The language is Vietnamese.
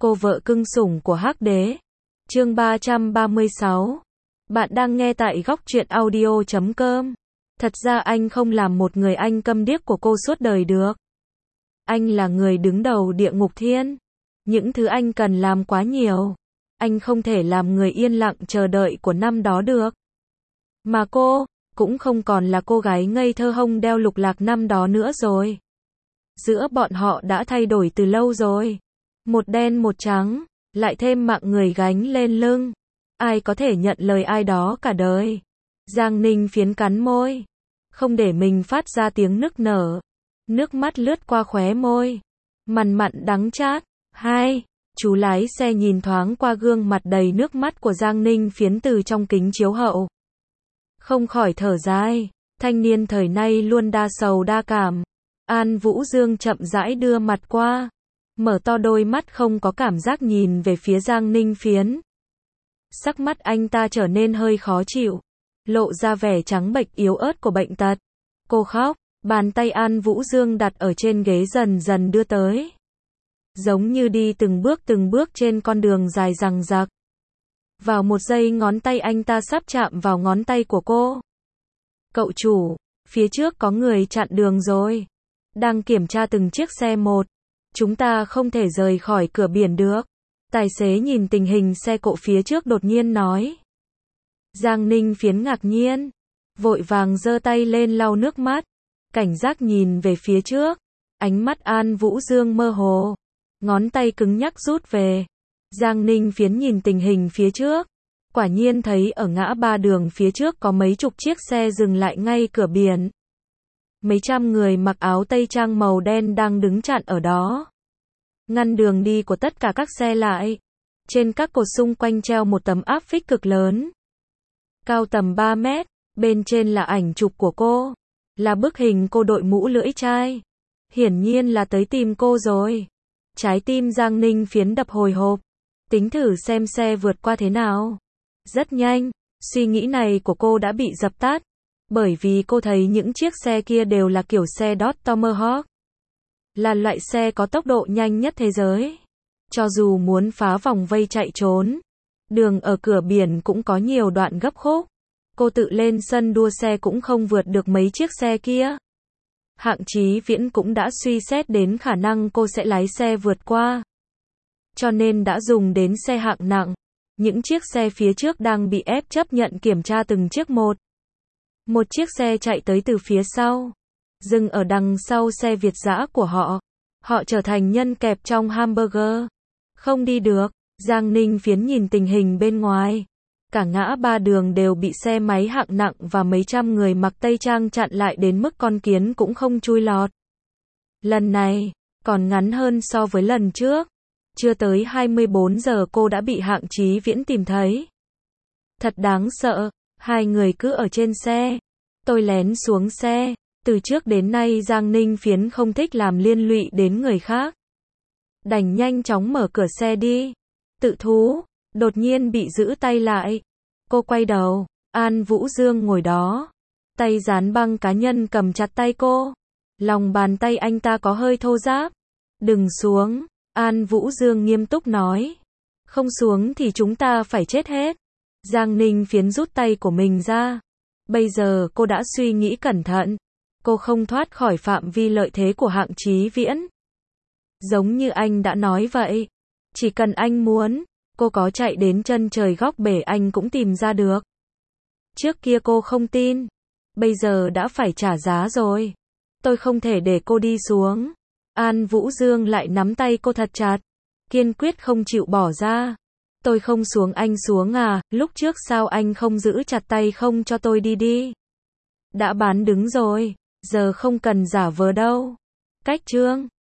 Cô vợ cưng sủng của Hắc Đế. Chương 336. Bạn đang nghe tại góc truyện audio.com. Thật ra anh không làm một người anh câm điếc của cô suốt đời được. Anh là người đứng đầu địa ngục thiên. Những thứ anh cần làm quá nhiều. Anh không thể làm người yên lặng chờ đợi của năm đó được. Mà cô, cũng không còn là cô gái ngây thơ hông đeo lục lạc năm đó nữa rồi. Giữa bọn họ đã thay đổi từ lâu rồi. Một đen một trắng, lại thêm mạng người gánh lên lưng. Ai có thể nhận lời ai đó cả đời. Giang Ninh Phiến cắn môi, không để mình phát ra tiếng nức nở. Nước mắt lướt qua khóe môi, mặn mặn đắng chát. Hai, chú lái xe nhìn thoáng qua gương mặt đầy nước mắt của Giang Ninh Phiến từ trong kính chiếu hậu. Không khỏi thở dài, thanh niên thời nay luôn đa sầu đa cảm. An Vũ Dương chậm rãi đưa mặt qua, mở to đôi mắt không có cảm giác nhìn về phía Giang Ninh Phiến. Sắc mắt anh ta trở nên hơi khó chịu, lộ ra vẻ trắng bệch yếu ớt của bệnh tật. Cô khóc, bàn tay An Vũ Dương đặt ở trên ghế dần dần đưa tới. Giống như đi từng bước trên con đường dài dằng dặc. Vào một giây ngón tay anh ta sắp chạm vào ngón tay của cô. Cậu chủ, phía trước có người chặn đường rồi. Đang kiểm tra từng chiếc xe một. Chúng ta không thể rời khỏi cửa biển được. Tài xế nhìn tình hình xe cộ phía trước đột nhiên nói. Giang Ninh Phiến ngạc nhiên, vội vàng giơ tay lên lau nước mắt, cảnh giác nhìn về phía trước. Ánh mắt An Vũ Dương mơ hồ, ngón tay cứng nhắc rút về. Giang Ninh Phiến nhìn tình hình phía trước, quả nhiên thấy ở ngã ba đường phía trước có mấy chục chiếc xe dừng lại ngay cửa biển. Mấy trăm người mặc áo tây trang màu đen đang đứng chặn ở đó, ngăn đường đi của tất cả các xe lại. Trên các cột xung quanh treo một tấm áp phích cực lớn, cao tầm 3 mét, bên trên là ảnh chụp của cô, là bức hình cô đội mũ lưỡi chai. Hiển nhiên là tới tìm cô rồi. Trái tim Giang Ninh Phiến đập hồi hộp, tính thử xem xe vượt qua thế nào. Rất nhanh, suy nghĩ này của cô đã bị dập tắt, bởi vì cô thấy những chiếc xe kia đều là kiểu xe Dodge Tomahawk, là loại xe có tốc độ nhanh nhất thế giới. Cho dù muốn phá vòng vây chạy trốn, đường ở cửa biển cũng có nhiều đoạn gấp khúc. Cô tự lên sân đua xe cũng không vượt được mấy chiếc xe kia. Hạng Chí Viễn cũng đã suy xét đến khả năng cô sẽ lái xe vượt qua, cho nên đã dùng đến xe hạng nặng. Những chiếc xe phía trước đang bị ép chấp nhận kiểm tra từng chiếc một. Một chiếc xe chạy tới từ phía sau, dừng ở đằng sau xe Việt dã của họ. Họ trở thành nhân kẹp trong hamburger. Không đi được. Giang Ninh Phiến nhìn tình hình bên ngoài. Cả ngã ba đường đều bị xe máy hạng nặng và mấy trăm người mặc tây trang chặn lại đến mức con kiến cũng không chui lọt. Lần này, còn ngắn hơn so với lần trước. Chưa tới 24 giờ cô đã bị Hạng Chí Viễn tìm thấy. Thật đáng sợ, hai người cứ ở trên xe. Tôi lén xuống xe. Từ trước đến nay Giang Ninh Phiến không thích làm liên lụy đến người khác. Đành nhanh chóng mở cửa xe đi. Tự thú, đột nhiên bị giữ tay lại. Cô quay đầu, An Vũ Dương ngồi đó. Tay dán băng cá nhân cầm chặt tay cô. Lòng bàn tay anh ta có hơi thô ráp. Đừng xuống, An Vũ Dương nghiêm túc nói. Không xuống thì chúng ta phải chết hết. Giang Ninh Phiến rút tay của mình ra. Bây giờ cô đã suy nghĩ cẩn thận. Cô không thoát khỏi phạm vi lợi thế của Hạng Chí Viễn. Giống như anh đã nói vậy. Chỉ cần anh muốn, cô có chạy đến chân trời góc bể anh cũng tìm ra được. Trước kia cô không tin. Bây giờ đã phải trả giá rồi. Tôi không thể để cô đi xuống. An Vũ Dương lại nắm tay cô thật chặt, kiên quyết không chịu bỏ ra. Tôi không xuống anh xuống à, lúc trước sao anh không giữ chặt tay không cho tôi đi đi. Đã bán đứng rồi, giờ không cần giả vờ đâu. Cách chương